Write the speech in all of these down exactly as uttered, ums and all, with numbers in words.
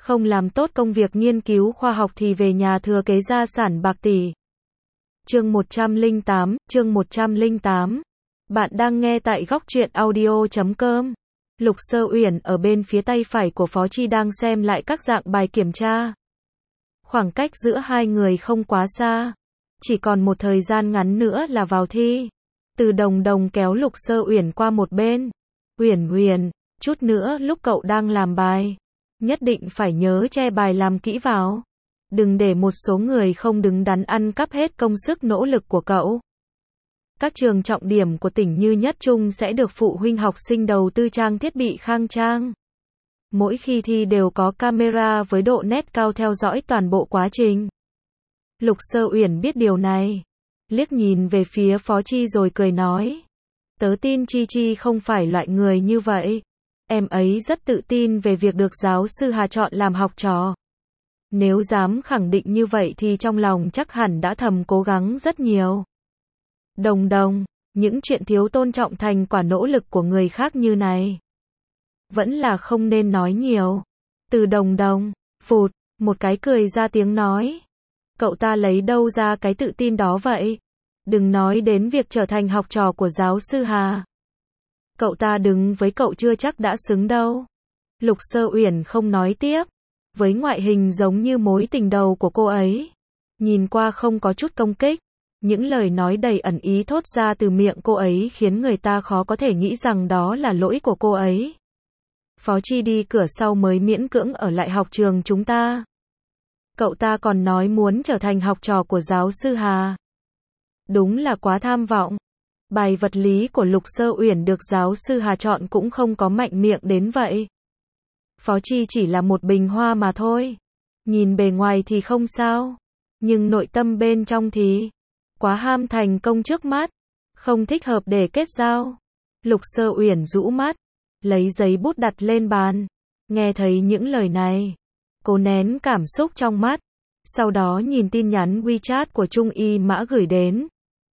Không làm tốt công việc nghiên cứu khoa học thì về nhà thừa kế gia sản bạc tỷ. Chương một trăm lẻ tám, chương một trăm lẻ tám. Bạn đang nghe tại góc truyện audio chấm com. Lục Sơ Uyển ở bên phía tay phải của Phó Chi đang xem lại các dạng bài kiểm tra. Khoảng cách giữa hai người không quá xa. Chỉ còn một thời gian ngắn nữa là vào thi. Từ Đồng Đồng kéo Lục Sơ Uyển qua một bên. Uyển Uyển, chút nữa lúc cậu đang làm bài, nhất định phải nhớ che bài làm kỹ vào. Đừng để một số người không đứng đắn ăn cắp hết công sức nỗ lực của cậu. Các trường trọng điểm của tỉnh như Nhất Trung sẽ được phụ huynh học sinh đầu tư trang thiết bị khang trang. Mỗi khi thi đều có camera với độ nét cao theo dõi toàn bộ quá trình. Lục Sơ Uyển biết điều này. Liếc nhìn về phía Phó Chi rồi cười nói. Tớ tin Chi Chi không phải loại người như vậy. Em ấy rất tự tin về việc được giáo sư Hà chọn làm học trò. Nếu dám khẳng định như vậy thì trong lòng chắc hẳn đã thầm cố gắng rất nhiều. Đồng Đồng, những chuyện thiếu tôn trọng thành quả nỗ lực của người khác như này, vẫn là không nên nói nhiều. Từ Đồng Đồng, phụt, một cái cười ra tiếng nói. Cậu ta lấy đâu ra cái tự tin đó vậy? Đừng nói đến việc trở thành học trò của giáo sư Hà. Cậu ta đứng với cậu chưa chắc đã xứng đâu. Lục Sơ Uyển không nói tiếp. Với ngoại hình giống như mối tình đầu của cô ấy, nhìn qua không có chút công kích. Những lời nói đầy ẩn ý thốt ra từ miệng cô ấy khiến người ta khó có thể nghĩ rằng đó là lỗi của cô ấy. Phó Chi đi cửa sau mới miễn cưỡng ở lại học trường chúng ta. Cậu ta còn nói muốn trở thành học trò của giáo sư Hà. Đúng là quá tham vọng. Bài vật lý của Lục Sơ Uyển được giáo sư Hà chọn cũng không có mạnh miệng đến vậy. Phó Chi chỉ là một bình hoa mà thôi. Nhìn bề ngoài thì không sao. Nhưng nội tâm bên trong thì quá ham thành công trước mắt. Không thích hợp để kết giao. Lục Sơ Uyển rũ mắt. Lấy giấy bút đặt lên bàn. Nghe thấy những lời này, cô nén cảm xúc trong mắt. Sau đó nhìn tin nhắn WeChat của Trung Y Mã gửi đến.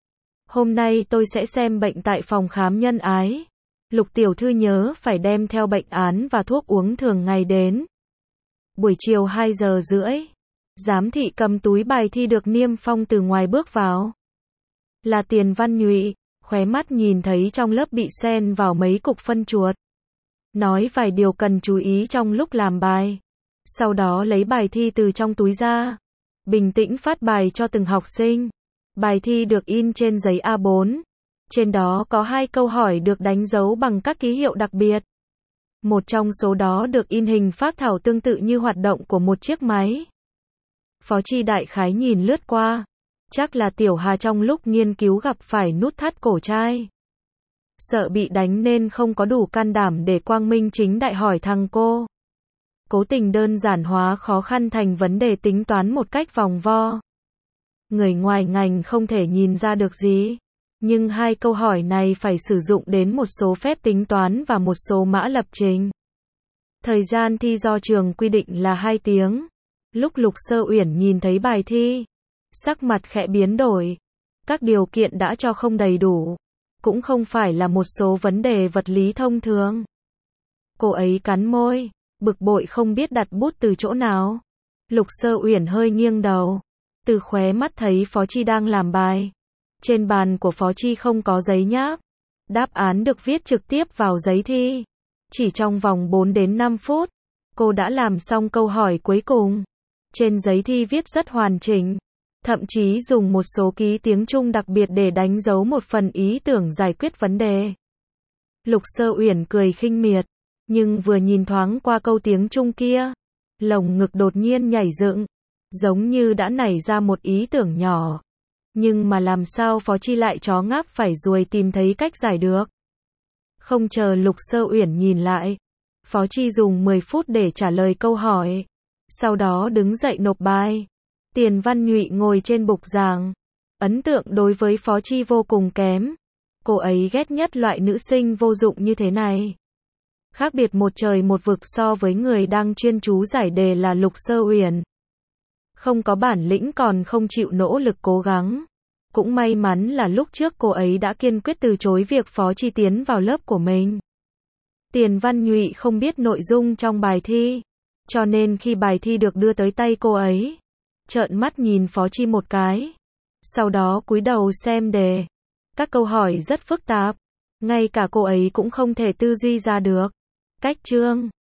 Hôm nay tôi sẽ xem bệnh tại phòng khám nhân ái. Lục tiểu thư nhớ phải đem theo bệnh án và thuốc uống thường ngày đến. Buổi chiều hai giờ rưỡi. Giám thị cầm túi bài thi được niêm phong từ ngoài bước vào. Là Tiền Văn Nhụy, khóe mắt nhìn thấy trong lớp bị xen vào mấy cục phân chuột. Nói vài điều cần chú ý trong lúc làm bài. Sau đó lấy bài thi từ trong túi ra. Bình tĩnh phát bài cho từng học sinh. Bài thi được in trên giấy A bốn. Trên đó có hai câu hỏi được đánh dấu bằng các ký hiệu đặc biệt. Một trong số đó được in hình phác thảo tương tự như hoạt động của một chiếc máy. Phó Chi đại khái nhìn lướt qua. Chắc là Tiểu Hà trong lúc nghiên cứu gặp phải nút thắt cổ trai. Sợ bị đánh nên không có đủ can đảm để quang minh chính đại hỏi thằng cô. Cố tình đơn giản hóa khó khăn thành vấn đề tính toán một cách vòng vo. Người ngoài ngành không thể nhìn ra được gì. Nhưng hai câu hỏi này phải sử dụng đến một số phép tính toán và một số mã lập trình. Thời gian thi do trường quy định là hai tiếng. Lúc Lục Sơ Uyển nhìn thấy bài thi, sắc mặt khẽ biến đổi. Các điều kiện đã cho không đầy đủ. Cũng không phải là một số vấn đề vật lý thông thường. Cô ấy cắn môi, bực bội không biết đặt bút từ chỗ nào. Lục Sơ Uyển hơi nghiêng đầu. Từ khóe mắt thấy Phó Chi đang làm bài. Trên bàn của Phó Chi không có giấy nháp. Đáp án được viết trực tiếp vào giấy thi. Chỉ trong vòng bốn đến năm phút, cô đã làm xong câu hỏi cuối cùng. Trên giấy thi viết rất hoàn chỉnh. Thậm chí dùng một số ký tiếng Trung đặc biệt để đánh dấu một phần ý tưởng giải quyết vấn đề. Lục Sơ Uyển cười khinh miệt. Nhưng vừa nhìn thoáng qua câu tiếng Trung kia, lồng ngực đột nhiên nhảy dựng. Giống như đã nảy ra một ý tưởng nhỏ. Nhưng mà làm sao Phó Chi lại chó ngáp phải ruồi tìm thấy cách giải được. Không chờ Lục Sơ Uyển nhìn lại, Phó Chi dùng mười phút để trả lời câu hỏi. Sau đó đứng dậy nộp bài. Tiền Văn Nhụy ngồi trên bục giảng. Ấn tượng đối với Phó Chi vô cùng kém. Cô ấy ghét nhất loại nữ sinh vô dụng như thế này. Khác biệt một trời một vực so với người đang chuyên chú giải đề là Lục Sơ Uyển. Không có bản lĩnh còn không chịu nỗ lực cố gắng. Cũng may mắn là lúc trước cô ấy đã kiên quyết từ chối việc Phó Chi tiến vào lớp của mình. Tiền Văn Nhụy không biết nội dung trong bài thi. Cho nên khi bài thi được đưa tới tay cô ấy, trợn mắt nhìn Phó Chi một cái. Sau đó cúi đầu xem đề. Các câu hỏi rất phức tạp, ngay cả cô ấy cũng không thể tư duy ra được. Cách chương